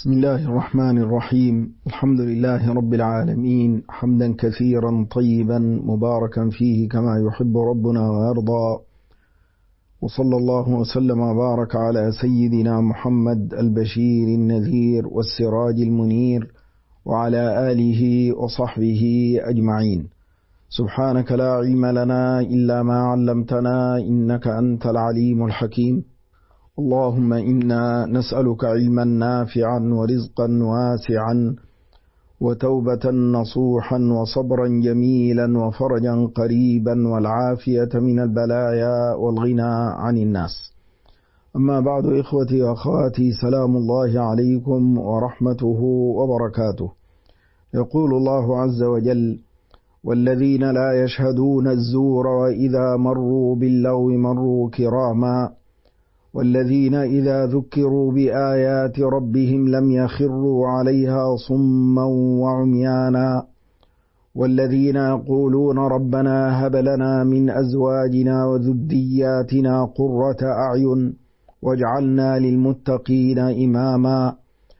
بسم الله الرحمن الرحيم. الحمد لله رب العالمين، حمدا كثيرا طيبا مباركا فيه كما يحب ربنا ويرضى، وصلى الله وسلم وبارك على سيدنا محمد البشير النذير والسراج المنير وعلى آله وصحبه أجمعين. سبحانك لا علم لنا إلا ما علمتنا إنك أنت العليم الحكيم. اللهم إنا نسألك علما نافعا ورزقا واسعا وتوبة نصوحا وصبرا جميلا وفرجا قريبا والعافية من البلايا والغنى عن الناس. أما بعد، إخوتي وأخواتي، سلام الله عليكم ورحمته وبركاته. يقول الله عز وجل: والذين لا يشهدون الزور وإذا مروا باللغو مروا كراما والذين إذا ذكروا بآيات ربهم لم يخروا عليها صما وعميانا والذين يقولون ربنا هب لنا من أزواجنا وذرياتنا قرة أعين واجعلنا للمتقين إماما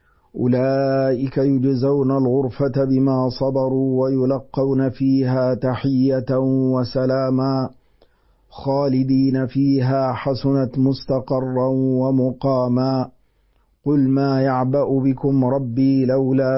أولئك يجزون الغرفة بما صبروا ويلقون فيها تحية وسلاما خالدين فيها حسنت مستقرا ومقاما قل ما يعبأ بكم ربي لولا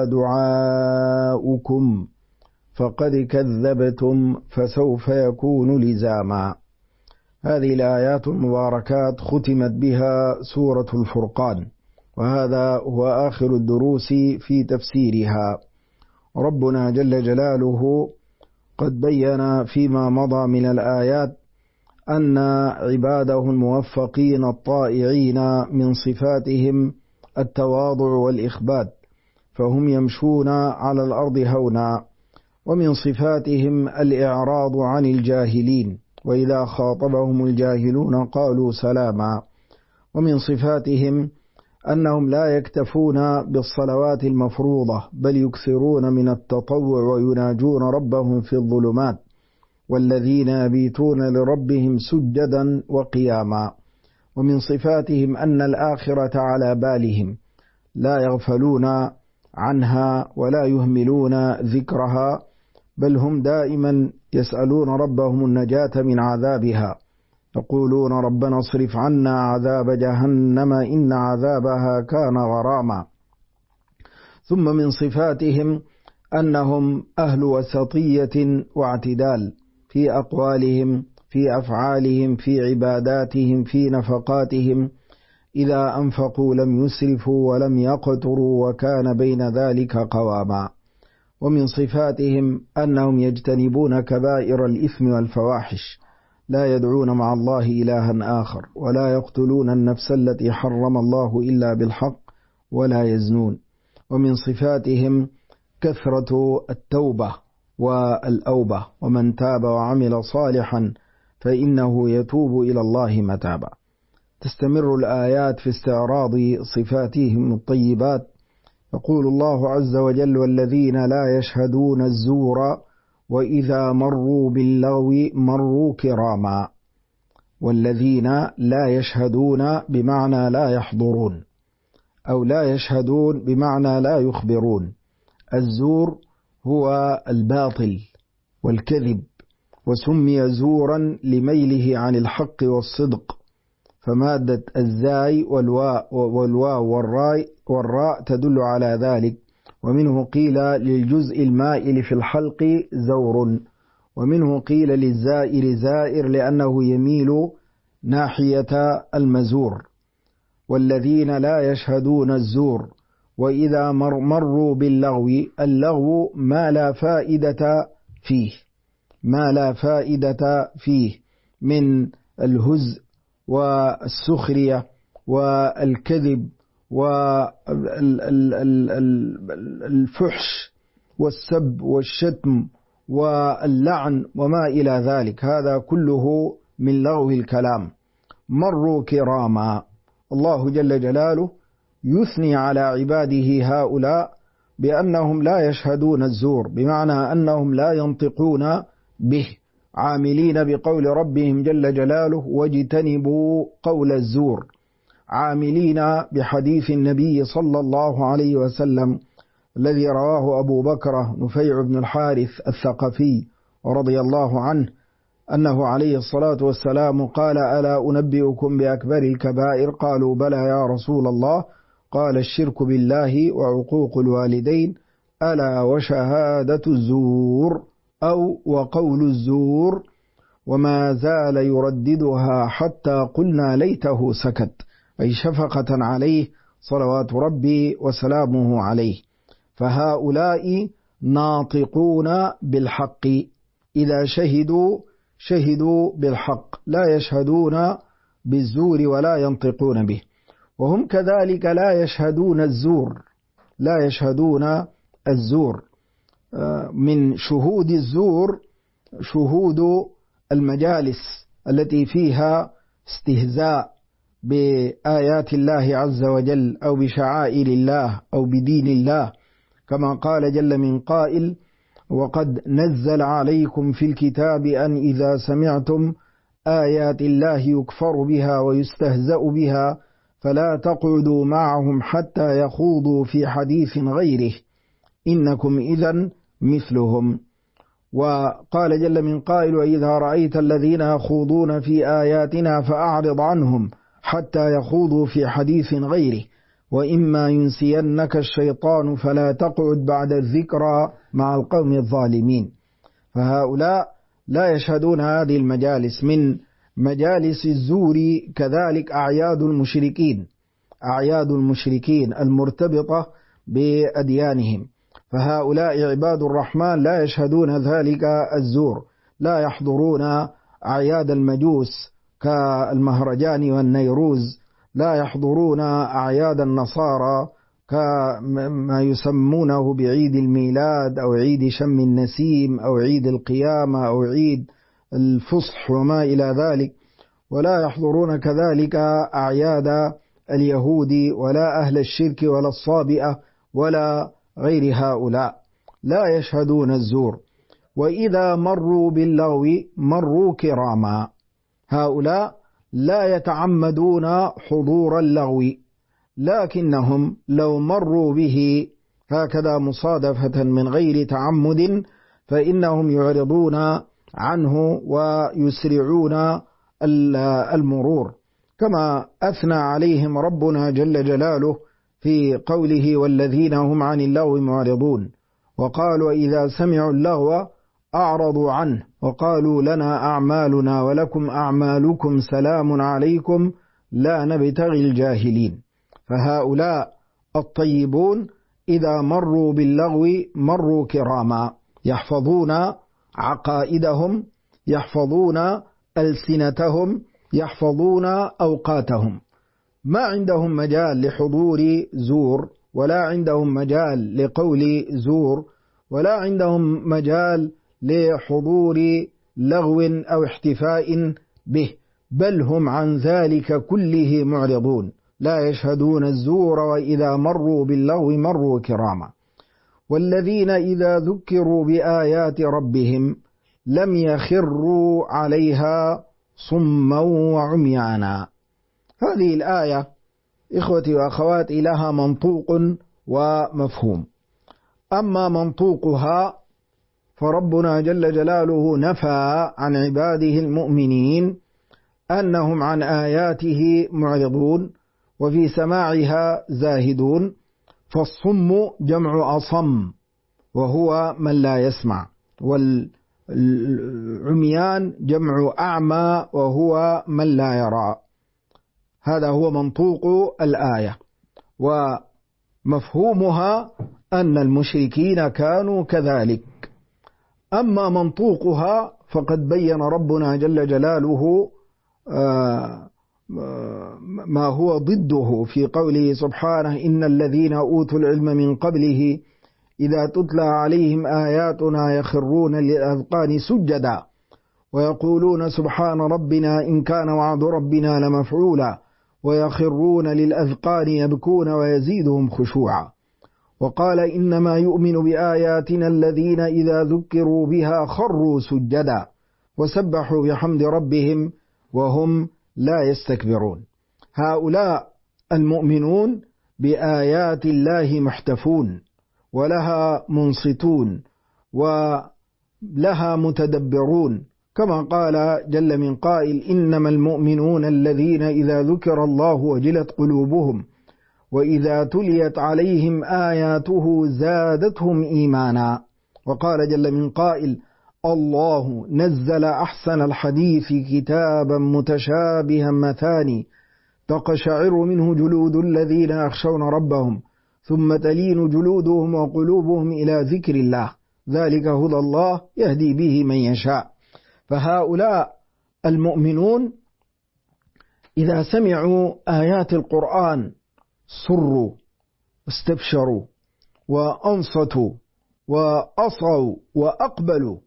دعاؤكم فقد كذبتم فسوف يكون لزاما. هذه الآيات المباركات ختمت بها سورة الفرقان، وهذا هو آخر الدروس في تفسيرها. ربنا جل جلاله قد بين فيما مضى من الآيات أن عباده الموفقين الطائعين من صفاتهم التواضع والإخبات، فهم يمشون على الأرض هونا، ومن صفاتهم الإعراض عن الجاهلين، وإذا خاطبهم الجاهلون قالوا سلاما، ومن صفاتهم أنهم لا يكتفون بالصلوات المفروضة بل يكثرون من التطوع ويناجون ربهم في الظلمات، والذين يبيتون لربهم سجدا وقياما. ومن صفاتهم أن الآخرة على بالهم، لا يغفلون عنها ولا يهملون ذكرها، بل هم دائما يسألون ربهم النجاة من عذابها، يقولون ربنا اصرف عنا عذاب جهنم إن عذابها كان غراما. ثم من صفاتهم أنهم أهل وسطية واعتدال في أقوالهم، في أفعالهم، في عباداتهم، في نفقاتهم، إذا أنفقوا لم يسرفوا ولم يقتروا وكان بين ذلك قواما. ومن صفاتهم أنهم يجتنبون كبائر الإثم والفواحش، لا يدعون مع الله إلها آخر، ولا يقتلون النفس التي حرم الله إلا بالحق، ولا يزنون. ومن صفاتهم كثرة التوبة والأوبة، ومن تاب وعمل صالحا فإنه يتوب إلى الله متابا. تستمر الآيات في استعراض صفاتهم الطيبات. يقول الله عز وجل: والذين لا يشهدون الزور وإذا مروا باللغو مروا كراما. والذين لا يشهدون بمعنى لا يحضرون، أو لا يشهدون بمعنى لا يخبرون. الزور هو الباطل والكذب، وسمي زورا لميله عن الحق والصدق، فمادة الزاي والواو والراء تدل على ذلك. ومنه قيل للجزء المائل في الحلق زور، ومنه قيل للزائر زائر لأنه يميل ناحية المزور. والذين لا يشهدون الزور وإذا مروا باللغو، اللغو ما لا فائدة فيه، ما لا فائدة فيه من الهزء والسخرية والكذب والفحش والسب والشتم واللعن وما إلى ذلك، هذا كله من لغو الكلام. مروا كراما. الله جل جلاله يثني على عباده هؤلاء بأنهم لا يشهدون الزور، بمعنى أنهم لا ينطقون به، عاملين بقول ربهم جل جلاله: واجتنبوا قول الزور. عاملين بحديث النبي صلى الله عليه وسلم الذي رواه أبو بكر نفيع بن الحارث الثقفي رضي الله عنه أنه عليه الصلاة والسلام قال: ألا أنبئكم بأكبر الكبائر؟ قالوا: بلى يا رسول الله. قال: الشرك بالله وعقوق الوالدين، ألا وشهادة الزور أو وقول الزور. وما زال يرددها حتى قلنا ليته سكت، أي شفقة عليه صلوات ربي وسلامه عليه. فهؤلاء ناطقون بالحق، إذا شهدوا بالحق، لا يشهدون بالزور ولا ينطقون به. وهم كذلك لا يشهدون الزور. من شهود الزور شهود المجالس التي فيها استهزاء بآيات الله عز وجل أو بشعائر الله أو بدين الله، كما قال جل من قائل: وقد نزل عليكم في الكتاب أن إذا سمعتم آيات الله يكفر بها ويستهزأ بها فلا تقعدوا معهم حتى يخوضوا في حديث غيره إنكم إذن مثلهم. وقال جل من قائل: وإذا رأيت الذين يخوضون في آياتنا فأعرض عنهم حتى يخوضوا في حديث غيره وإما ينسينك الشيطان فلا تقعد بعد الذكرى مع القوم الظالمين. فهؤلاء لا يشهدون هذه المجالس. من مجالس الزور كذلك أعياد المشركين المرتبطة بأديانهم، فهؤلاء عباد الرحمن لا يشهدون ذلك الزور، لا يحضرون أعياد المجوس كالمهرجان والنيروز، لا يحضرون أعياد النصارى كما يسمونه بعيد الميلاد أو عيد شم النسيم أو عيد القيامة أو عيد الفصح وما إلى ذلك، ولا يحضرون كذلك أعياد اليهود ولا أهل الشرك ولا الصابئة ولا غير هؤلاء، لا يشهدون الزور. وإذا مروا باللغو مروا كراما، هؤلاء لا يتعمدون حضور اللغو، لكنهم لو مروا به هكذا مصادفة من غير تعمد فإنهم يعرضون عنه ويسرعون المرور، كما أثنى عليهم ربنا جل جلاله في قوله: والذين هم عن اللغو معرضون. وقالوا: إذا سمعوا اللغو أعرضوا عنه وقالوا: لنا أعمالنا ولكم أعمالكم سلام عليكم لا نبتغي الجاهلين. فهؤلاء الطيبون إذا مروا باللغو مروا كراما، يحفظون عقائدهم، يحفظون ألسنتهم، يحفظون أوقاتهم، ما عندهم مجال لحضور زور، ولا عندهم مجال لقول زور، ولا عندهم مجال لحضور لغو أو احتفاء به، بل هم عن ذلك كله معرضون، لا يشهدون الزور، وإذا مروا باللغو مروا كراما. والذين إذا ذكروا بآيات ربهم لم يخروا عليها صما وعميانا. هذه الآية إخوتي وأخواتي لها منطوق ومفهوم. أما منطوقها فربنا جل جلاله نفى عن عباده المؤمنين أنهم عن آياته معرضون وفي سماعها زاهدون، فالصم جمع أصم وهو من لا يسمع، والعميان جمع أعمى وهو من لا يرى. هذا هو منطوق الآية، ومفهومها أن المشركين كانوا كذلك. أما منطوقها فقد بين ربنا جل جلاله ما هو ضده في قوله سبحانه: إن الذين أوتوا العلم من قبله إذا تتلى عليهم آياتنا يخرون للأذقان سجدا ويقولون سبحان ربنا إن كان وعد ربنا لمفعولا ويخرون للأذقان يبكون ويزيدهم خشوعا. وقال: إنما يؤمن بآياتنا الذين إذا ذكروا بها خروا سجدا وسبحوا بحمد ربهم وهم لا يستكبرون. هؤلاء المؤمنون بآيات الله محتفون ولها منصتون ولها متدبرون، كما قال جل من قائل: إنما المؤمنون الذين إذا ذكر الله وجلت قلوبهم وإذا تليت عليهم آياته زادتهم إيمانا. وقال جل من قائل: الله نزل أحسن الحديث كتابا متشابها مثاني تقشعر منه جلود الذين يخشون ربهم ثم تلين جلودهم وقلوبهم إلى ذكر الله ذلك هدى الله يهدي به من يشاء. فهؤلاء المؤمنون إذا سمعوا آيات القرآن سروا واستبشروا وأنصتوا وأصوا وأقبلوا.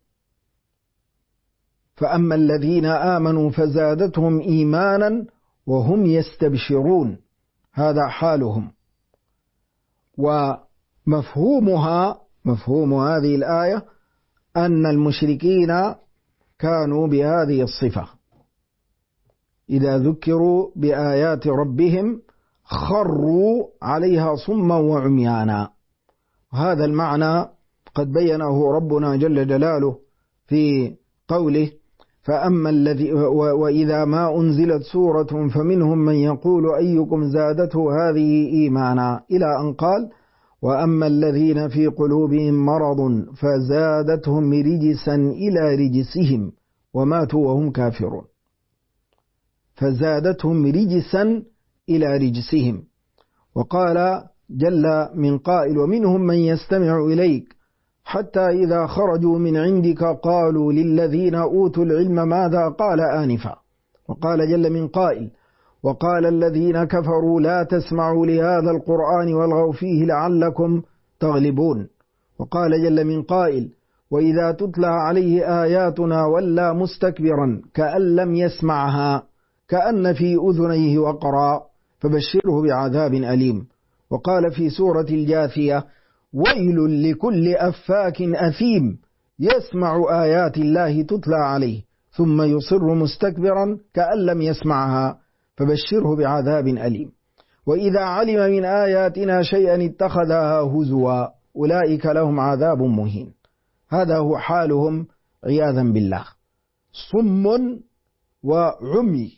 فأما الذين آمنوا فزادتهم إيمانا وهم يستبشرون، هذا حالهم. ومفهومها، مفهوم هذه الآية أن المشركين كانوا بهذه الصفة: إذا ذكروا بآيات ربهم خروا عليها صما وعميانا. هذا المعنى قد بينه ربنا جل جلاله في قوله: فأما الذي وإذا ما أنزلت سورة فمنهم من يقول أيكم زادته هذه إيمانا، إلى أن قال: وأما الذين في قلوبهم مرض فزادتهم رجسا إلى رجسهم وماتوا وهم كافرون. فزادتهم رجسا إلى رجسهم. وقال جل من قائل: ومنهم من يستمع إليك حتى إذا خرجوا من عندك قالوا للذين أوتوا العلم ماذا قال آنفا. وقال جل من قائل: وقال الذين كفروا لا تسمعوا لهذا القرآن والغوا فيه لعلكم تغلبون. وقال جل من قائل: وإذا تتلى عليه آياتنا ولى مستكبرا كأن لم يسمعها كأن في أذنيه وقرا فبشره بعذاب أليم. وقال في سورة الجاثية: ويل لكل أفاك أثيم يسمع آيات الله تتلى عليه ثم يصر مستكبرا كأن لم يسمعها فبشره بعذاب أليم. وإذا علم من آياتنا شيئا اتخذها هزوا أولئك لهم عذاب مهين. هذا هو حالهم عياذا بالله، صم وعمي،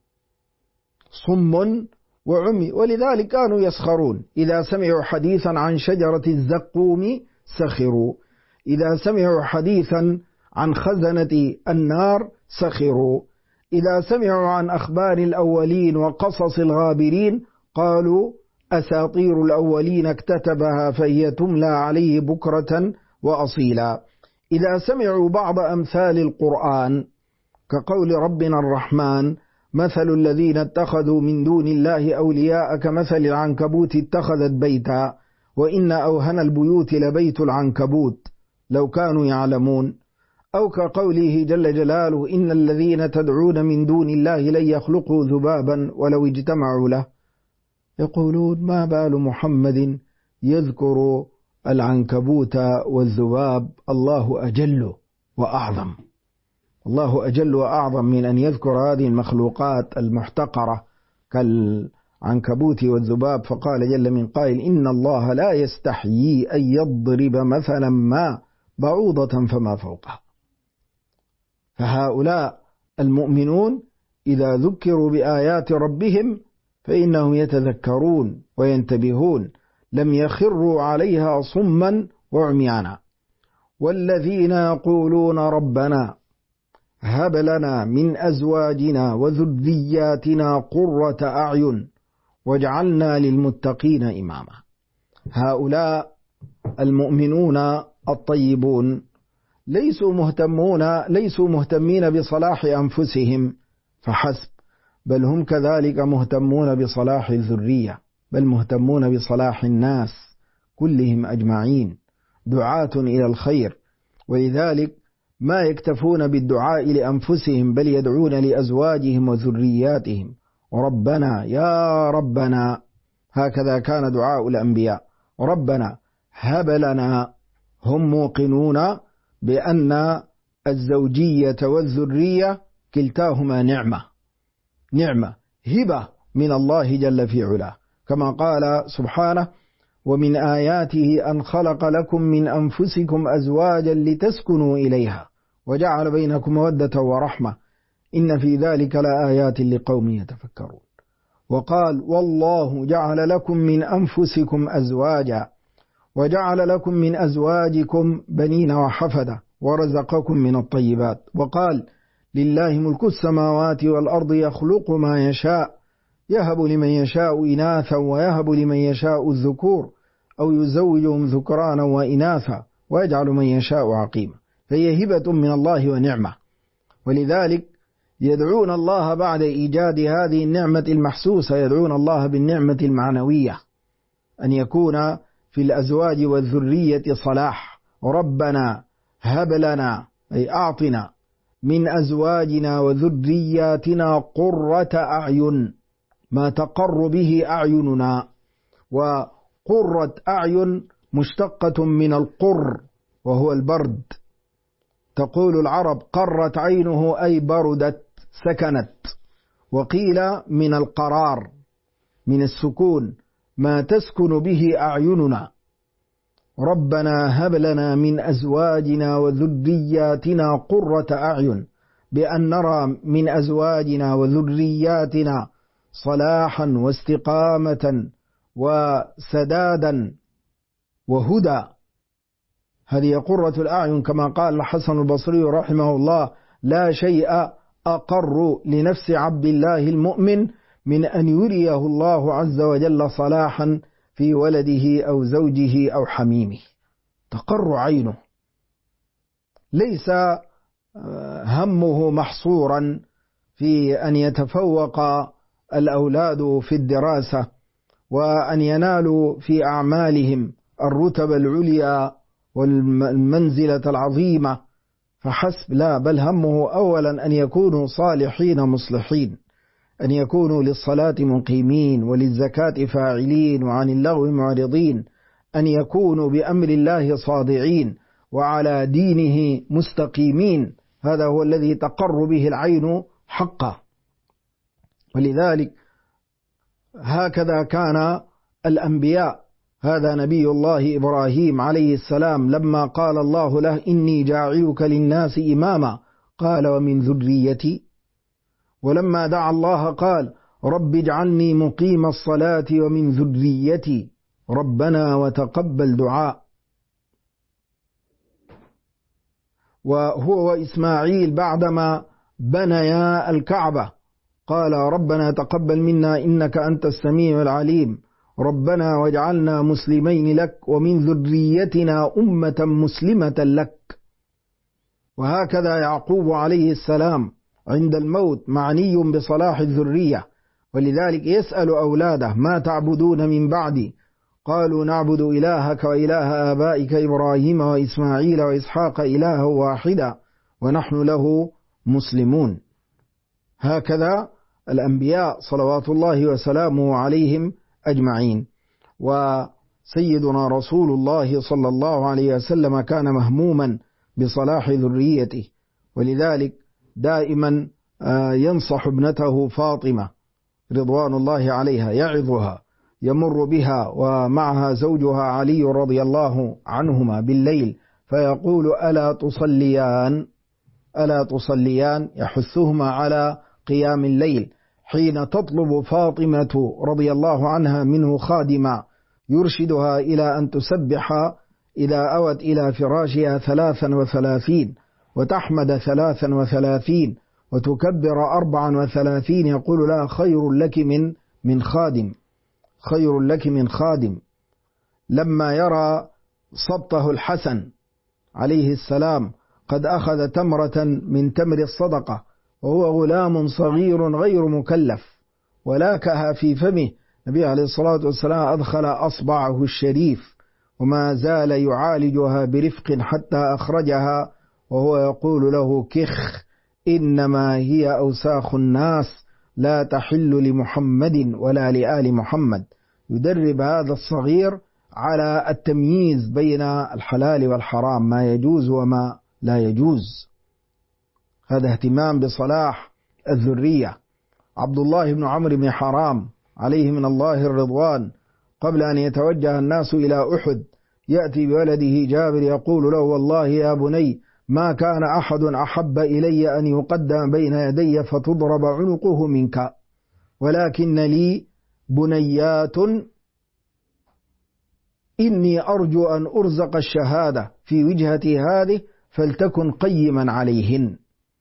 صم وعمي. ولذلك كانوا يسخرون: إذا سمعوا حديثا عن شجرة الزقوم سخروا، إذا سمعوا حديثا عن خزنة النار سخروا، إذا سمعوا عن أخبار الأولين وقصص الغابرين قالوا أساطير الأولين اكتتبها فهي تملى عليه بكرة وأصيلا. إذا سمعوا بعض أمثال القرآن كقول ربنا الرحمن: مثل الذين اتخذوا من دون الله أولياء كمثل العنكبوت اتخذت بيتا وإن أوهن البيوت لبيت العنكبوت لو كانوا يعلمون. أو كقوله جل جلاله: إن الذين تدعون من دون الله لن يخلقوا ذبابا ولو اجتمعوا له. يقولون: ما بال محمد يذكر العنكبوت والذباب؟ الله أجل وأعظم، الله أجل وأعظم من أن يذكر هذه المخلوقات المحتقرة كالعنكبوت والذباب. فقال جل من قائل: إن الله لا يستحيي أن يضرب مثلا ما بعوضة فما فوقها. فهؤلاء المؤمنون إذا ذكروا بآيات ربهم فإنهم يتذكرون وينتبهون، لم يخروا عليها صما وعميانا. والذين يقولون ربنا هب لنا من أزواجنا وذرياتنا قرة أعين واجعلنا للمتقين إماما. هؤلاء المؤمنون الطيبون ليسوا مهتمين بصلاح أنفسهم فحسب، بل هم كذلك مهتمون بصلاح الذرية، بل مهتمون بصلاح الناس كلهم أجمعين، دعاة إلى الخير. ولذلك ما يكتفون بالدعاء لأنفسهم بل يدعون لأزواجهم وذرياتهم: ربنا يا ربنا. هكذا كان دعاء الأنبياء: ربنا هب لنا. هم موقنون بأن الزوجية والذرية كلتاهما نعمة، نعمة هبة من الله جل في علاه، كما قال سبحانه: ومن آياته أن خلق لكم من أنفسكم أزواجا لتسكنوا إليها وجعل بينكم مودة ورحمة إن في ذلك لآيات لقوم يتفكرون. وقال: والله جعل لكم من أنفسكم أزواجا وجعل لكم من أزواجكم بنين وحفدة ورزقكم من الطيبات. وقال: لله ملك السماوات والأرض يخلق ما يشاء يهب لمن يشاء إناثا ويهب لمن يشاء الذكور أو يزوجهم ذكرانا وإناثا ويجعل من يشاء عقيما. فهي هبة من الله ونعمة، ولذلك يدعون الله بعد إيجاد هذه النعمة المحسوسة، يدعون الله بالنعمة المعنوية، أن يكون في الأزواج والذرية صلاح. ربنا هب لنا، أي أعطنا، من أزواجنا وذرياتنا قرة أعين، ما تقر به أعيننا. وقرة أعين مشتقة من القر وهو البرد. تقول العرب: قرت عينه، أي بردت سكنت. وقيل من القرار، من السكون، ما تسكن به أعيننا. ربنا هب لنا من أزواجنا وذرياتنا قرة أعين، بأن نرى من أزواجنا وذرياتنا صلاحا واستقامة وسدادا وهدى. هذه قرة الأعين، كما قال الحسن البصري رحمه الله: لا شيء أقر لنفس عبد الله المؤمن من أن يريه الله عز وجل صلاحا في ولده أو زوجه أو حميمه. تقر عينه، ليس همه محصورا في أن يتفوق الأولاد في الدراسة وأن ينالوا في أعمالهم الرتب العليا والمنزلة العظيمة فحسب، لا، بل همه أولا أن يكونوا صالحين مصلحين، أن يكونوا للصلاة مقيمين وللزكاة فاعلين وعن اللغو معرضين، أن يكونوا بأمر الله صادعين وعلى دينه مستقيمين. هذا هو الذي تقر به العين حقا. ولذلك هكذا كان الأنبياء. هذا نبي الله إبراهيم عليه السلام لما قال الله له: إني جاعلك للناس إماما، قال: ومن ذريتي. ولما دعا الله قال: رب اجعلني مقيم الصلاة ومن ذريتي ربنا وتقبل دعاء. وهو وإسماعيل بعدما بنيا الكعبة قال: ربنا تقبل منا إنك أنت السميع العليم، ربنا واجعلنا مسلمين لك ومن ذريتنا أمة مسلمة لك. وهكذا يعقوب عليه السلام عند الموت معني بصلاح الذرية، ولذلك يسأل أولاده: ما تعبدون من بعدي؟ قالوا: نعبد إلهك وإله آبائك إبراهيم وإسماعيل وإسحاق إلها واحدا ونحن له مسلمون. هكذا الأنبياء صلوات الله وسلامه عليهم أجمعين. وسيدنا رسول الله صلى الله عليه وسلم كان مهموما بصلاح ذريته، ولذلك دائما ينصح ابنته فاطمة رضوان الله عليها، يعظها، يمر بها ومعها زوجها علي رضي الله عنهما بالليل فيقول: ألا تصليان؟ ألا تصليان؟ يحثهما على قيام الليل. حين تطلب فاطمة رضي الله عنها منه خادما يرشدها إلى أن تسبح إذا أوت إلى فراشها 33 وتحمد 33 وتكبر 34، يقول لها: خير لك من خادم، خير لك من خادم. لما يرى صبته الحسن عليه السلام قد أخذ تمرة من تمر الصدقة وهو غلام صغير غير مكلف ولاكها في فمه، النبي عليه الصلاة والسلام أدخل أصبعه الشريف وما زال يعالجها برفق حتى أخرجها وهو يقول له: كخ، إنما هي أوساخ الناس لا تحل لمحمد ولا لآل محمد. يدرب هذا الصغير على التمييز بين الحلال والحرام، ما يجوز وما لا يجوز. هذا اهتمام بصلاح الذرية. عبد الله بن عمرو بن حرام عليه من الله الرضوان قبل أن يتوجه الناس إلى أحد يأتي بولده جابر يقول له: والله يا بني ما كان أحد أحب إلي أن يقدم بين يدي فتضرب عنقه منك، ولكن لي بنيات إني أرجو أن أرزق الشهادة في وجهتي هذه فلتكن قيما عليهن.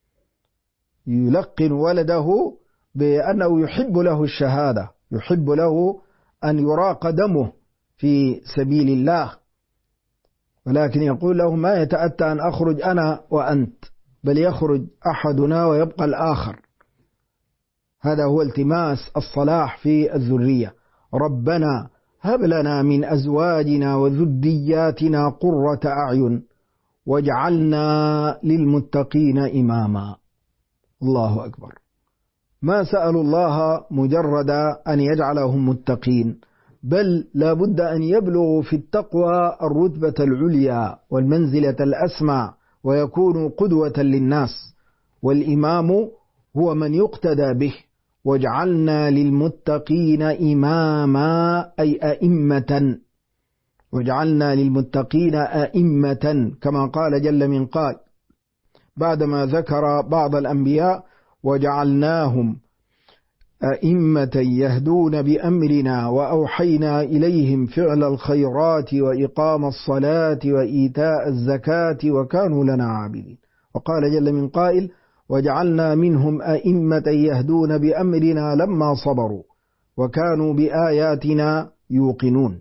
يلقن ولده بأنه يحب له الشهادة، يحب له أن يراق دمه في سبيل الله، ولكن يقول له: ما يتأتى أن أخرج أنا وأنت، بل يخرج أحدنا ويبقى الآخر. هذا هو التماس الصلاح في الذرية. ربنا هب لنا من أزواجنا وذرياتنا قرة أعين واجعلنا للمتقين إماما. الله أكبر. ما سألوا الله مجرد أن يجعلهم متقين، بل لا بد أن يبلغوا في التقوى الرتبة العليا والمنزلة الأسمى ويكونوا قدوة للناس، والإمام هو من يقتدى به. واجعلنا للمتقين إماما أي أئمة، واجعلنا للمتقين أئمة، كما قال جل من قائل بعدما ذكر بعض الأنبياء: وجعلناهم أئمة يهدون بأمرنا وأوحينا إليهم فعل الخيرات وإقام الصلاة وإيتاء الزكاة وكانوا لنا عابدين. وقال جل من قائل: وجعلنا منهم أئمة يهدون بأمرنا لما صبروا وكانوا بآياتنا يوقنون.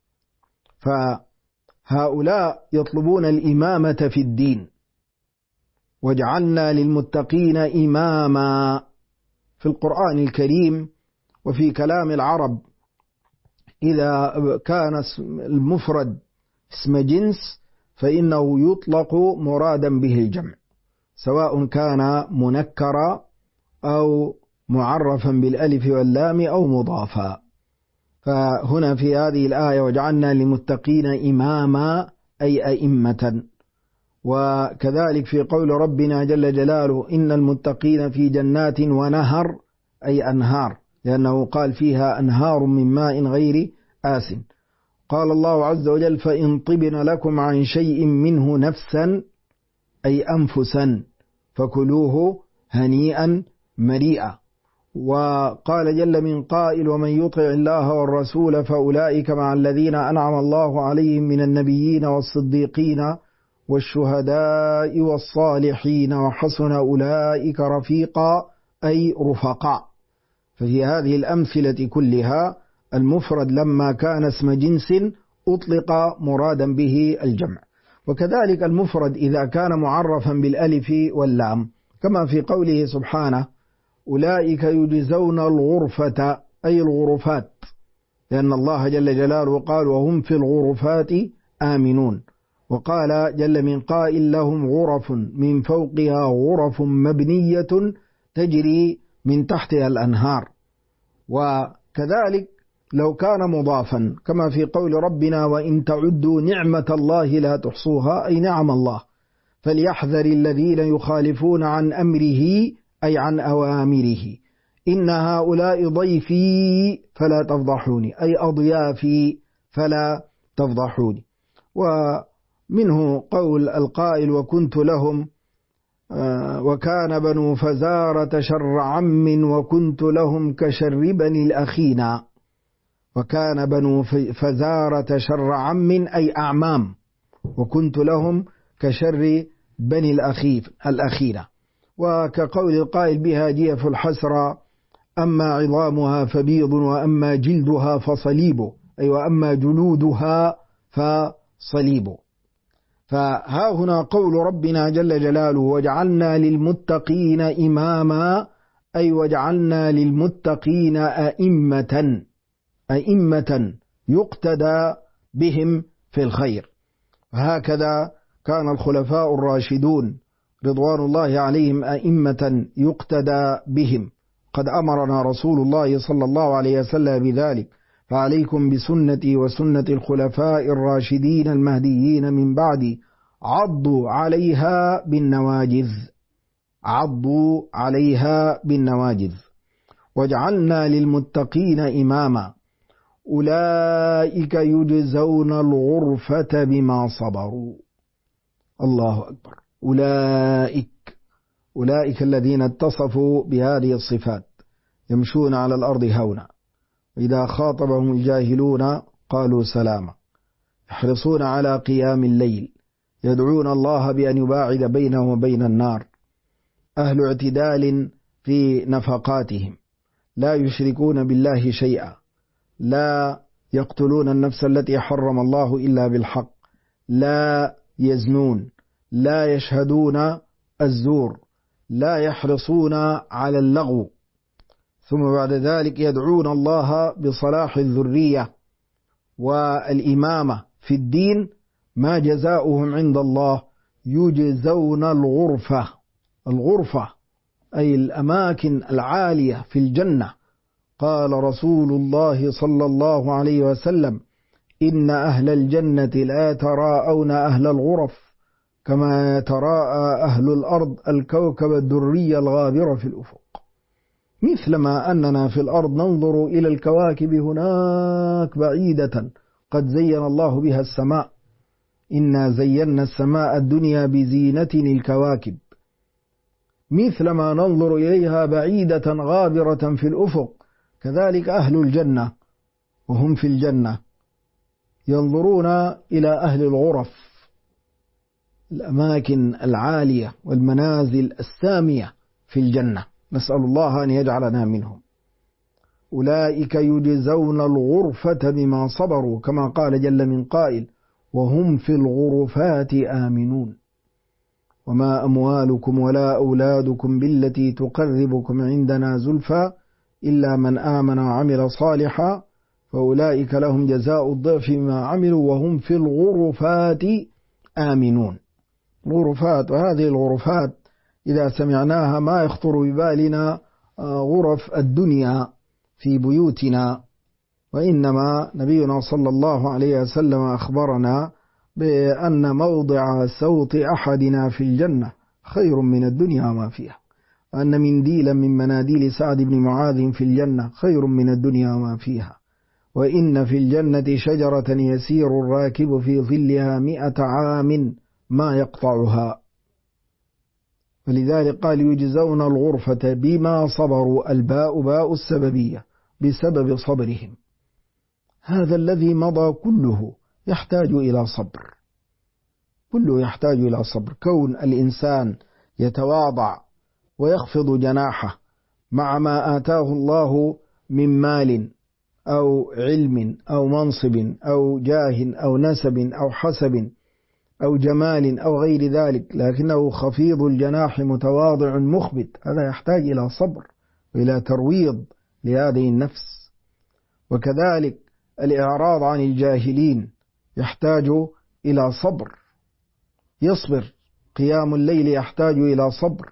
فهؤلاء يطلبون الإمامة في الدين. وجعلنا للمتقين إماما في القرآن الكريم وفي كلام العرب إذا كان المفرد اسم جنس فإنه يطلق مرادا به الجمع، سواء كان منكرا أو معرفا بالألف واللام أو مضافا. فهنا في هذه الآية: وجعلنا للمتقين إماما أي أئمة. وكذلك في قول ربنا جل جلاله: إن المتقين في جنات ونهر أي أنهار، لأنه قال فيها أنهار من ماء غير آسن. قال الله عز وجل: فإن طبن لكم عن شيء منه نفسا أي أنفسا فكلوه هنيئا مريئا. وقال جل من قائل: ومن يطع الله والرسول فأولئك مع الذين أنعم الله عليهم من النبيين والصديقين والشهداء والصالحين وحسن أولئك رفيقا أي رفقاء. ففي هذه الأمثلة كلها المفرد لما كان اسم جنس أطلق مرادا به الجمع، وكذلك المفرد إذا كان معرفا بالألف واللام، كما في قوله سبحانه: أولئك يجزون الغرفة أي الغرفات، لأن الله جل جلاله قال: وهم في الغرفات آمنون. وقال جل من قائل: لهم غرف من فوقها غرف مبنية تجري من تحتها الأنهار. وكذلك لو كان مضافا كما في قول ربنا: وإن تعدوا نعمة الله لا تحصوها أي نعم الله، فليحذر الذين يخالفون عن أمره أي عن أوامره، إن هؤلاء ضيفي فلا تفضحوني أي أضيافي فلا تفضحوني. ومنه قول القائل: وكنت لهم وكان بنو فزارة شر عم وكنت لهم كشر بني الأخينا. وكان بنو فزارة شر عم أي أعمام، وكنت لهم كشر بني الأخينا. وكقول القائل: بها جيف الحسرى أما عظامها فبيض وأما جلدها فصليب، أي وأما جلودها فصليب. فها هنا قول ربنا جل جلاله: وجعلنا للمتقين إماما أي وجعلنا للمتقين أئمة، أئمة يقتدى بهم في الخير. هكذا كان الخلفاء الراشدون رضوان الله عليهم أئمة يقتدى بهم. قد أمرنا رسول الله صلى الله عليه وسلم بذلك: فعليكم بسنتي وسنة الخلفاء الراشدين المهديين من بعدي عضوا عليها بالنواجذ، عضوا عليها بالنواجذ. وجعلنا للمتقين إماما أولئك يجزون الغرفة بما صبروا. الله أكبر. أولئك الذين اتصفوا بهذه الصفات يمشون على الأرض هونا، وإذا خاطبهم الجاهلون قالوا سلاما، يحرصون على قيام الليل، يدعون الله بأن يباعد بينهم وبين النار، أهل اعتدال في نفقاتهم، لا يشركون بالله شيئا، لا يقتلون النفس التي حرم الله إلا بالحق، لا يزنون، لا يشهدون الزور، لا يحرصون على اللغو. ثم بعد ذلك يدعون الله بصلاح الذرية والإمامة في الدين. ما جزاؤهم عند الله؟ يجزون الغرفة أي الأماكن العالية في الجنة. قال رسول الله صلى الله عليه وسلم: إن أهل الجنة لا يتراءون أهل الغرف كما يتراءى أهل الأرض الكوكب الدري الغابر في الأفق. مثلما أننا في الأرض ننظر إلى الكواكب هناك بعيدة قد زين الله بها السماء، إنا زينا السماء الدنيا بزينة الكواكب، مثلما ننظر إليها بعيدة غابرة في الأفق، كذلك أهل الجنة وهم في الجنة ينظرون إلى أهل الغرف، الأماكن العالية والمنازل السامية في الجنة، نسأل الله أن يجعلنا منهم. أولئك يجزون الغرفة بما صبروا، كما قال جل من قائل: وهم في الغرفات آمنون. وما أموالكم ولا أولادكم بالتي تقربكم عندنا زلفى إلا من آمن وعمل صالحا فأولئك لهم جزاء الضعف بما عملوا وهم في الغرفات آمنون. غرفات، وهذه الغرفات إذا سمعناها ما يخطر ببالنا غرف الدنيا في بيوتنا، وإنما نبينا صلى الله عليه وسلم أخبرنا بأن موضع صوت أحدنا في الجنة خير من الدنيا وما فيها، وأن منديلا من مناديل سعد بن معاذ في الجنة خير من الدنيا وما فيها، وإن في الجنة شجرة يسير الراكب في ظلها 100 عام ما يقطعها. ولذلك قال: يجزون الغرفة بما صبروا، الباء باء السببية، بسبب صبرهم. هذا الذي مضى كله يحتاج إلى صبر، كله يحتاج إلى صبر. كون الإنسان يتواضع ويخفض جناحه مع ما آتاه الله من مال أو علم أو منصب أو جاه أو نسب أو حسب أو جمال أو غير ذلك، لكنه خفيض الجناح متواضع مخبت، هذا يحتاج إلى صبر وإلى ترويض لهذه النفس. وكذلك الإعراض عن الجاهلين يحتاج إلى صبر، يصبر. قيام الليل يحتاج إلى صبر.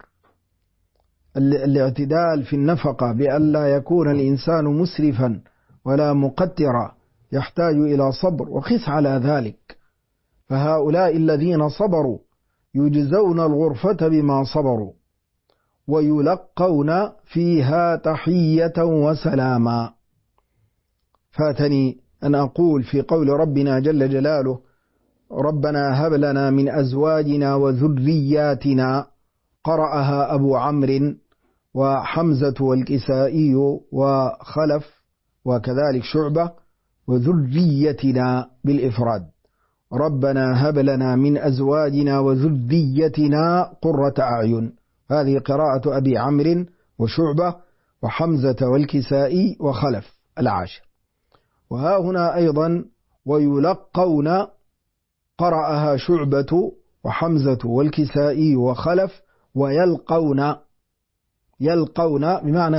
الاعتدال في النفقة بأن لا يكون الإنسان مسرفا ولا مقترا يحتاج إلى صبر، وقس على ذلك. فهؤلاء الذين صبروا يجزون الغرفة بما صبروا ويلقون فيها تحية وسلاما. فاتني أن أقول في قول ربنا جل جلاله: ربنا هب لنا من أزواجنا وذرياتنا، قرأها أبو عمرو وحمزة والكسائي وخلف وكذلك شعبة، وذريتنا بالإفراد. ربنا هب لنا من أزواجنا وذريتنا قرة أعين، هذه قراءة أبي عمرو وشعبة وحمزة والكسائي وخلف العاشر. وها هنا أيضا ويلقون، قرأها شعبة وحمزة والكسائي وخلف، ويلقون، يلقون بمعنى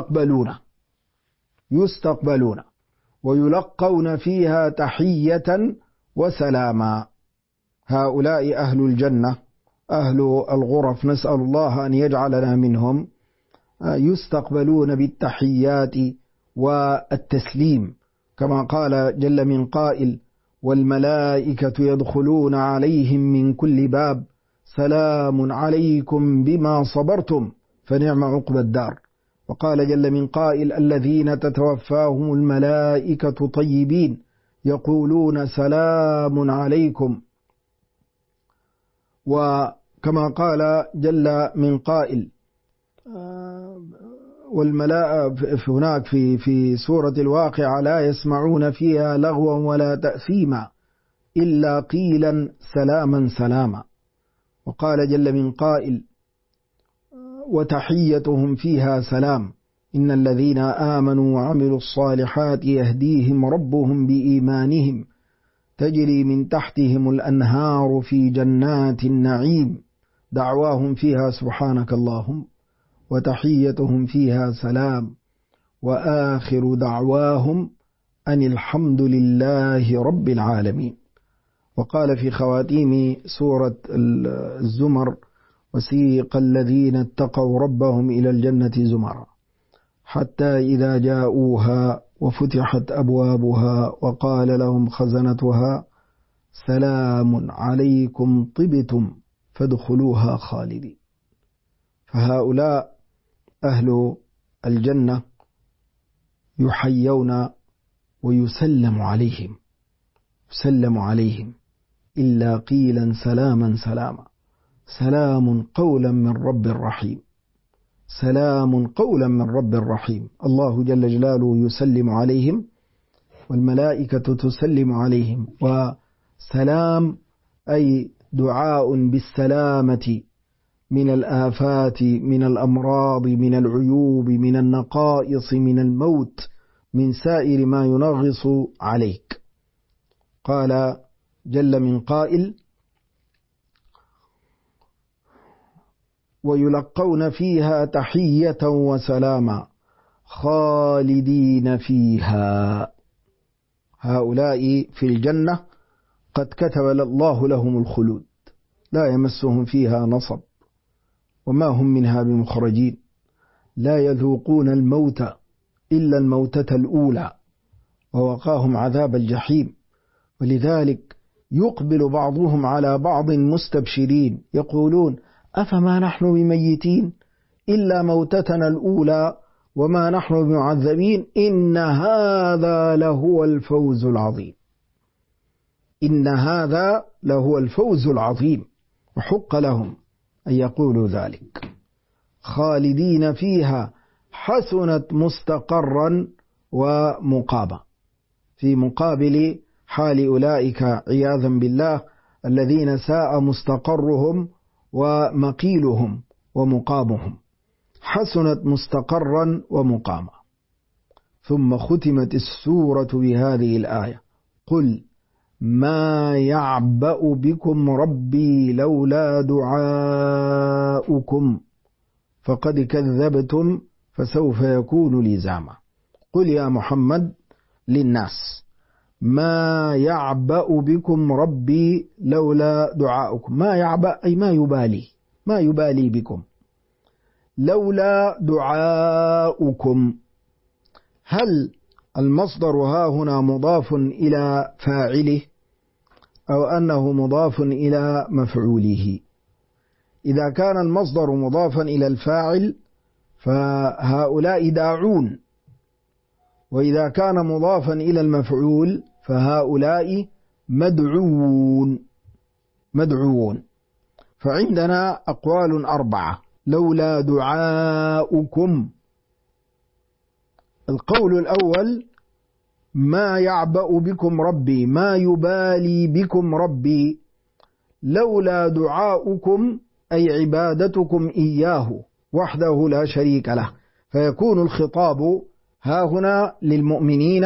يستقبلون، ويلقون فيها تحية وسلاما. هؤلاء أهل الجنة، أهل الغرف، نسأل الله أن يجعلنا منهم، يستقبلون بالتحيات والتسليم، كما قال جل من قائل: والملائكة يدخلون عليهم من كل باب سلام عليكم بما صبرتم فنعم عقبى الدار. وقال جل من قائل الذين تتوفاهم الملائكة طيبين يقولون سلام عليكم. وكما قال جل من قائل والملائكة هناك في سورة الواقعة لا يسمعون فيها لغوا ولا تأثيما إلا قيلا سلاما سلاما. وقال جل من قائل وتحيتهم فيها سلام إن الذين آمنوا وعملوا الصالحات يهديهم ربهم بإيمانهم تجري من تحتهم الأنهار في جنات النعيم دعواهم فيها سبحانك اللهم وتحيتهم فيها سلام وآخر دعواهم أن الحمد لله رب العالمين. وقال في خواتيم سورة الزمر وسيق الذين اتقوا ربهم إلى الجنة زمرا حتى إذا جاءوها وفتحت أبوابها وقال لهم خزنتها سلام عليكم طبتم فادخلوها خالدين. فهؤلاء أهل الجنة يحيون ويسلم عليهم إلا قيلا سلاما سلاما سلام قولا من رب رحيم سلام قولا من رب رحيم. الله جل جلاله يسلم عليهم والملائكة تسلم عليهم. وسلام أي دعاء بالسلامة من الآفات من الأمراض من العيوب من النقائص من الموت من سائر ما ينغص عليك. قال جل من قائل ويلقون فيها تحية وسلاما خالدين فيها. هؤلاء في الجنة قد كتب الله لهم الخلود لا يمسهم فيها نصب وما هم منها بمخرجين لا يذوقون الموت إلا الموتة الأولى ووقاهم عذاب الجحيم. ولذلك يقبل بعضهم على بعض مستبشرين يقولون أفما نحن بميتين إلا موتتنا الأولى وما نحن بمعذبين إن هذا لهو الفوز العظيم. إن هذا لهو الفوز العظيم وحق لهم أن يقولوا ذلك. خالدين فيها حسنت مستقرا ومقاما في مقابل حال أولئك عياذا بالله الذين ساء مستقرهم ومقيلهم ومقامهم. حسنت مستقرا ومقاما. ثم ختمت السورة بهذه الآية قل ما يعبأ بكم ربي لولا دعاؤكم فقد كذبتم فسوف يكون لزاما. قل يا محمد للناس ما يعبأ بكم ربي لولا دعاؤكم. ما يعبأ أي ما يبالي بكم. لولا دعاؤكم هل المصدر ها هنا مضاف إلى فاعله أو أنه مضاف إلى مفعوله؟ إذا كان المصدر مضافا إلى الفاعل فهؤلاء داعون، وإذا كان مضافا إلى المفعول فهؤلاء مدعوون. فعندنا أقوال 4 لولا دعاؤكم. القول الأول ما يعبأ بكم ربي ما يبالي بكم ربي لولا دعاؤكم أي عبادتكم إياه وحده لا شريك له، فيكون الخطاب ها هنا للمؤمنين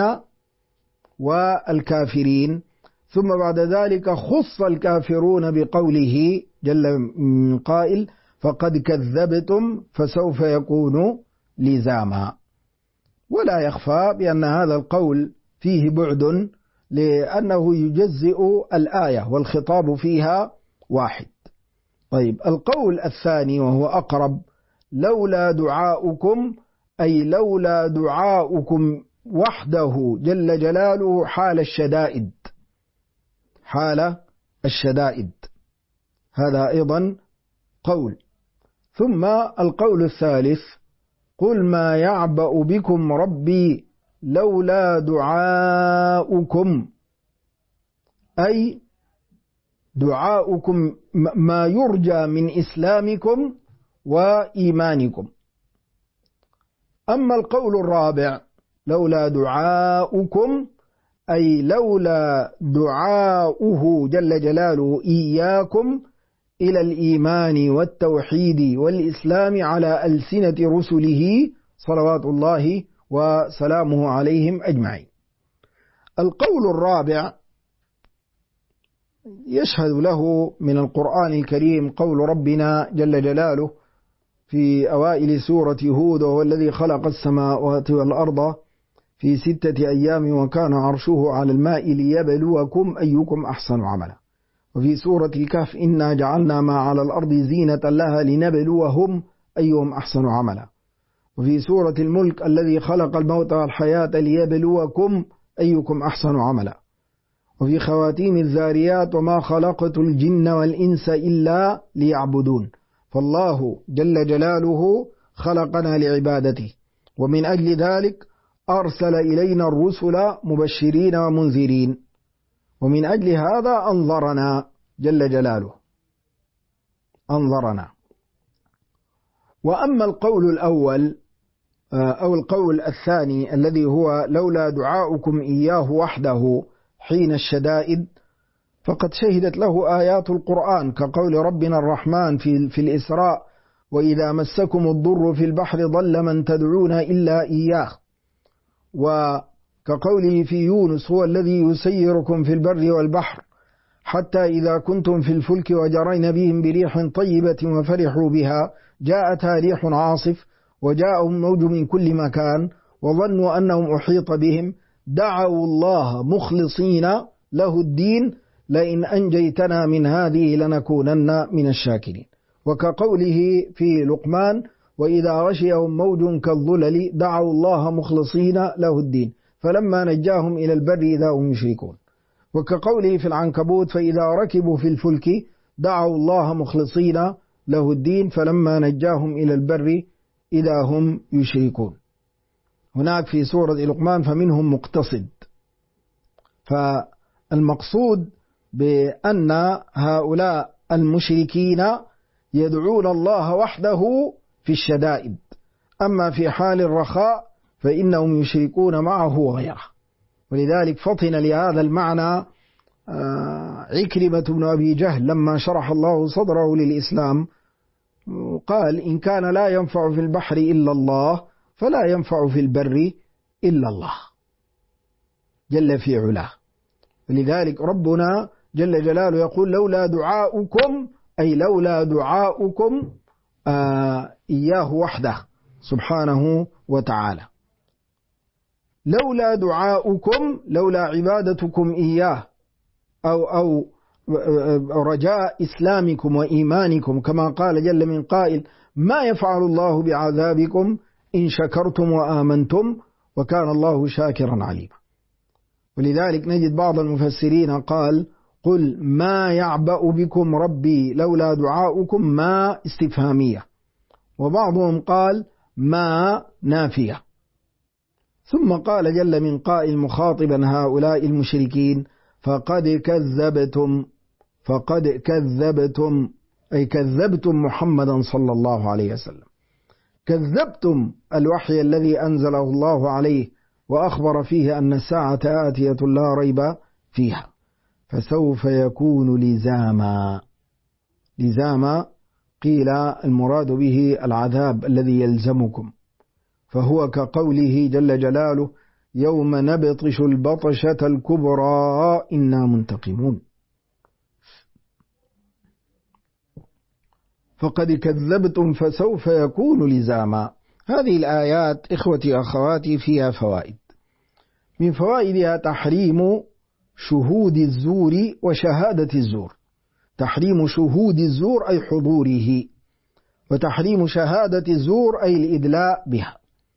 والكافرين. ثم بعد ذلك خص الكافرون بقوله جل من قائل فقد كذبتم فسوف يكون لزاما. ولا يخفى بأن هذا القول فيه بعد لأنه يجزئ الآية والخطاب فيها واحد. طيب القول الثاني وهو أقرب لولا دعاؤكم أي لولا دعاؤكم وحده جل جلاله حال الشدائد. هذا أيضا قول. ثم القول الثالث قل ما يعبأ بكم ربي لولا دعاؤكم، أي دعاؤكم ما يرجى من إسلامكم وإيمانكم. أما القول الرابع لولا دعاؤكم، أي لولا دعاؤه جل جلاله إياكم إلى الإيمان والتوحيد والإسلام على ألسنة رسله صلوات الله وسلامه عليهم أجمعين. القول الرابع يشهد له من القرآن الكريم قول ربنا جل جلاله في أوائل سورة هود: وهو الذي خلق السماوات والأرض في 6 أيام وكان عرشه على الماء ليبلوكم أيكم أحسن عملا. وفي سورة الكهف: إنا جعلنا ما على الأرض زينة لها لنبلوهم أيهم أحسن عملا. وفي سورة الملك: الذي خلق الموت والحياة ليبلوكم أيكم أحسن عملا. وفي خواتيم الذاريات: وما خلقت الجن والإنس إلا ليعبدون. فالله جل جلاله خلقنا لعبادته، ومن أجل ذلك أرسل إلينا الرسل مبشرين ومنذرين، ومن أجل هذا أنظرنا جل جلاله، أنظرنا. وأما القول الأول أو القول الثاني الذي هو لولا دعاؤكم إياه وحده حين الشدائد، فقد شهدت له آيات القرآن كقول ربنا الرحمن في الإسراء: وإذا مسكم الضر في البحر ضل من تدعون إلا إياه. وكقوله في يونس: هو الذي يسيركم في البر والبحر حتى إذا كنتم في الفلك وجرين بهم بريح طيبة وفرحوا بها جاءتها ريح عاصف وجاءهم موج من كل مكان وظنوا أنهم أحيط بهم دعوا الله مخلصين له الدين لئن أنجيتنا من هذه لنكونن من الشاكرين. وكقوله في لقمان: وإذا غشيهم موج كالظلل دعوا الله مخلصين له الدين فلما نجاهم إلى البر إذا هم يشركون. وكقوله في العنكبوت: فإذا ركبوا في الفلك دعوا الله مخلصين له الدين فلما نجاهم إلى البر إذا هم يشركون. هناك في سورة لقمان: فمنهم مقتصد. فالمقصود بأن هؤلاء المشركين يدعون الله وحده في الشدائد، أما في حال الرخاء فإنهم يشركون معه غيره. ولذلك فطن لهذا المعنى عكرمة بن أبي جهل لما شرح الله صدره للإسلام، قال: إن كان لا ينفع في البحر إلا الله فلا ينفع في البر إلا الله جل في علاه. ولذلك ربنا جل جلاله يقول: لولا دعاؤكم، أي لولا دعاؤكم إياه وحده سبحانه وتعالى. لولا دعاؤكم، لولا عبادتكم إياه أو رجاء إسلامكم وإيمانكم، كما قال جل من قائل: ما يفعل الله بعذابكم إن شكرتم وآمنتم وكان الله شاكرا عليما. ولذلك نجد بعض المفسرين قال: قل ما يعبأ بكم ربي لولا دعاؤكم، ما استفهامية. وبعضهم قال ما نافية. ثم قال جل من قائل مخاطبا هؤلاء المشركين: فقد كذبتم أي كذبتم محمدا صلى الله عليه وسلم، كذبتم الوحي الذي أنزله الله عليه وأخبر فيه أن الساعة آتية لا ريب فيها، فسوف يكون لزاما. لزاما قيل المراد به العذاب الذي يلزمكم، فهو كقوله جل جلاله: يوم نبطش البطشة الكبرى إنا منتقمون. فقد كذبتم فسوف يكون لزاما. هذه الآيات إخوتي أخواتي فيها فوائد. من فوائدها تحريم شهود الزور وشهادة الزور. تحريم شهود الزور أي حضوره، وتحريم شهادة الزور أي الإدلاء بها.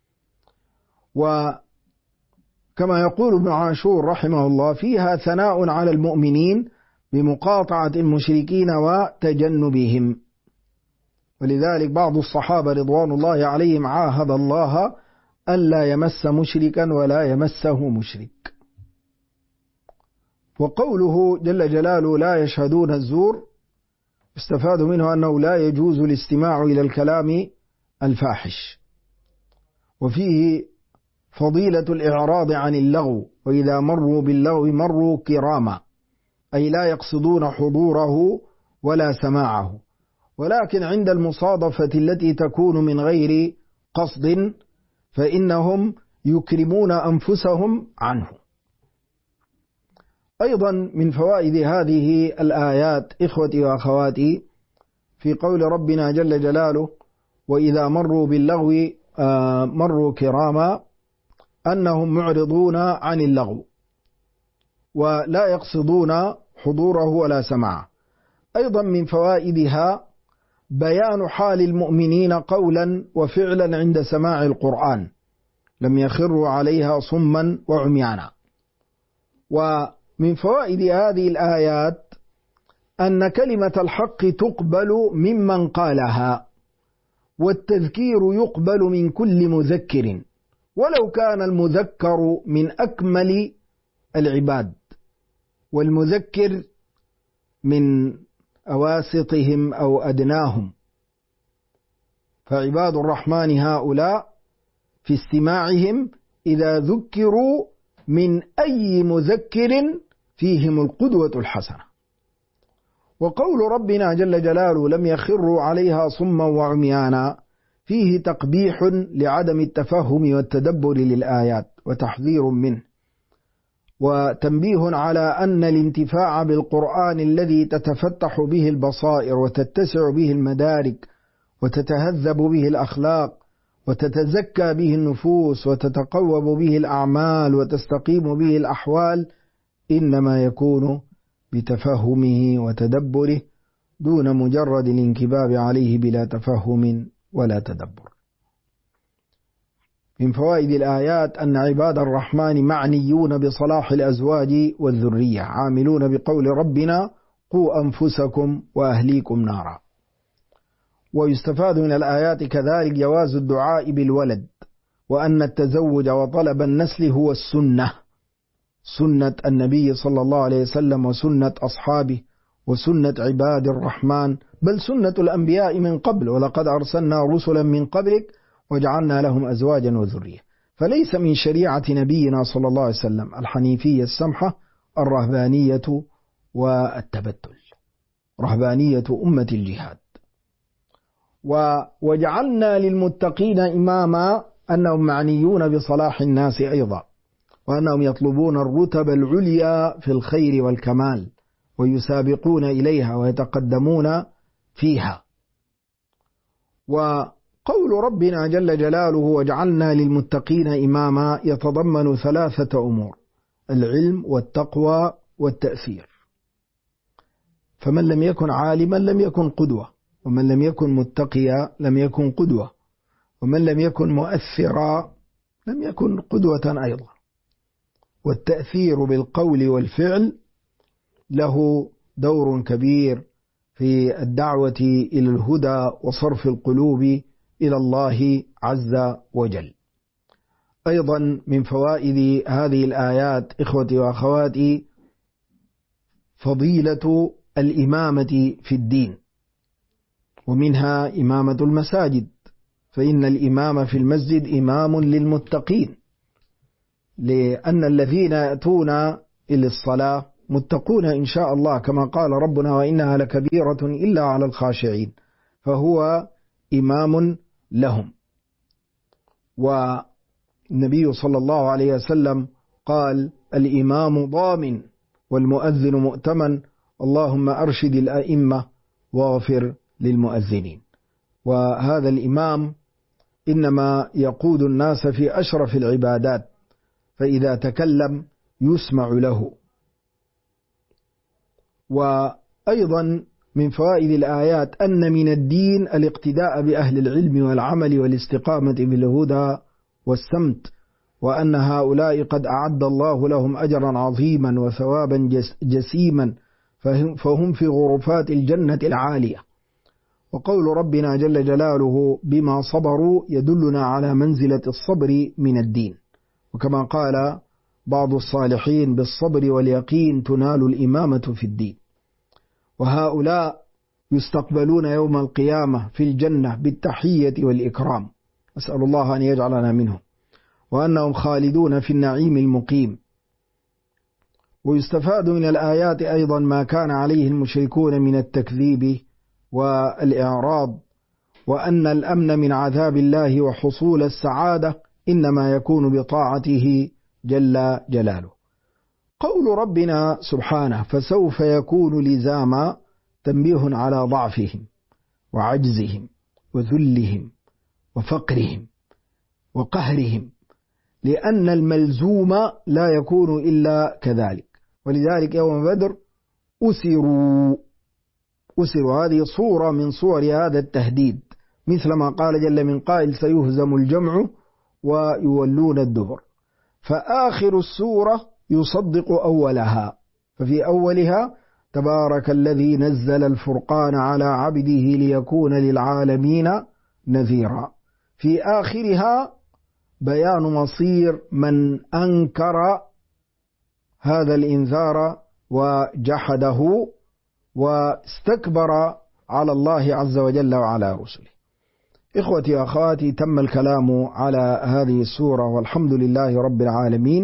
وكما يقول ابن عاشور رحمه الله: فيها ثناء على المؤمنين بمقاطعة المشركين وتجنبهم. ولذلك بعض الصحابة رضوان الله عليهم عاهد الله ألا يمس مشركا ولا يمسه مشرك. وقوله جل جلاله لا يشهدون الزور استفاد منه أنه لا يجوز الاستماع إلى الكلام الفاحش، وفيه فضيلة الإعراض عن اللغو، وإذا مروا باللغو مروا كراما، أي لا يقصدون حضوره ولا سماعه، ولكن عند المصادفة التي تكون من غير قصد فإنهم يكرمون أنفسهم عنه. أيضا من فوائد هذه الآيات إخوتي وأخواتي في قول ربنا جل جلاله وإذا مروا باللغو مروا كراما، أنهم معرضون عن اللغو ولا يقصدون حضوره ولا سماعه. أيضا من فوائدها بيان حال المؤمنين قولا وفعلا عند سماع القرآن، لم يخروا عليها صما وعميانا. ومن فوائد هذه الآيات أن كلمة الحق تقبل ممن قالها، والتذكير يقبل من كل مذكر ولو كان المذكر من أكمل العباد، والمذكر من أواسطهم أو أدناهم. فعباد الرحمن هؤلاء في استماعهم إذا ذكروا من أي مذكر فيهم القدوة الحسنة. وقول ربنا جل جلاله لم يخروا عليها صما وعميانا فيه تقبيح لعدم التفهم والتدبر للآيات وتحذير منه، وتنبيه على أن الانتفاع بالقرآن الذي تتفتح به البصائر وتتسع به المدارك وتتهذب به الأخلاق وتتزكى به النفوس وتتقوب به الأعمال وتستقيم به الأحوال إنما يكون بتفهمه وتدبره دون مجرد الانكباب عليه بلا تفهم ولا تدبر. من فوائد الآيات أن عباد الرحمن معنيون بصلاح الأزواج والذرية، عاملون بقول ربنا قوا أنفسكم وأهليكم نارا. ويستفاد من الآيات كذلك جواز الدعاء بالولد، وأن التزوج وطلب النسل هو السنة، سنة النبي صلى الله عليه وسلم وسنة أصحابه وسنة عباد الرحمن، بل سنة الأنبياء من قبل، ولقد أرسلنا رسلا من قبلك وجعلنا لهم أزواجا وذرية. فليس من شريعة نبينا صلى الله عليه وسلم الحنيفية السمحة الرهبانية والتبتل، رهبانية أمة الجهاد. وجعلنا للمتقين إماما، أنهم معنيون بصلاح الناس أيضا، وأنهم يطلبون الرتب العليا في الخير والكمال ويسابقون إليها ويتقدمون فيها. وقول ربنا جل جلاله وجعلنا للمتقين إماما يتضمن ثلاثة أمور: العلم والتقوى والتأثير. فمن لم يكن عالما لم يكن قدوة، ومن لم يكن متقيا لم يكن قدوة، ومن لم يكن مؤثرا لم يكن قدوة أيضا. والتأثير بالقول والفعل له دور كبير في الدعوة إلى الهدى وصرف القلوب إلى الله عز وجل. أيضا من فوائد هذه الآيات إخوتي وأخواتي فضيلة الإمامة في الدين، ومنها إمامة المساجد، فإن الإمام في المسجد إمام للمتقين، لأن الذين يأتون إلى الصلاة متقون إن شاء الله، كما قال ربنا وإنها لكبيرة إلا على الخاشعين، فهو إمام لهم. والنبي صلى الله عليه وسلم قال الإمام ضامن والمؤذن مؤتمن، اللهم أرشد الأئمة واغفر للمؤذنين. وهذا الإمام إنما يقود الناس في أشرف العبادات، فإذا تكلم يسمع له. وأيضا من فوائد الآيات أن من الدين الاقتداء بأهل العلم والعمل والاستقامة بالهدى والسمت، وأن هؤلاء قد أعد الله لهم أجرا عظيما وثوابا جسيما، فهم في غرفات الجنة العالية. وقول ربنا جل جلاله بما صبروا يدلنا على منزلة الصبر من الدين، وكما قال بعض الصالحين بالصبر واليقين تنال الإمامة في الدين. وهؤلاء يستقبلون يوم القيامة في الجنة بالتحية والإكرام، أسأل الله أن يجعلنا منهم، وأنهم خالدون في النعيم المقيم. ويستفاد من الآيات أيضا ما كان عليه المشركون من التكذيب والإعراض، وأن الأمن من عذاب الله وحصول السعادة إنما يكون بطاعته جل جلاله. قول ربنا سبحانه فسوف يكون لزاما تنبيه على ضعفهم وعجزهم وذلهم وفقرهم وقهرهم، لأن الملزوم لا يكون إلا كذلك. ولذلك يوم بدر أسروا، هذه صورة من صور هذا التهديد، مثل ما قال جل من قائل سيهزم الجمع ويولون الدبر. فآخر السورة يصدق أولها، ففي أولها تبارك الذي نزل الفرقان على عبده ليكون للعالمين نذيرا، في آخرها بيان مصير من أنكر هذا الإنذار وجحده واستكبر على الله عز وجل وعلى رسله. إخوتي وأخواتي، تم الكلام على هذه السورة والحمد لله رب العالمين.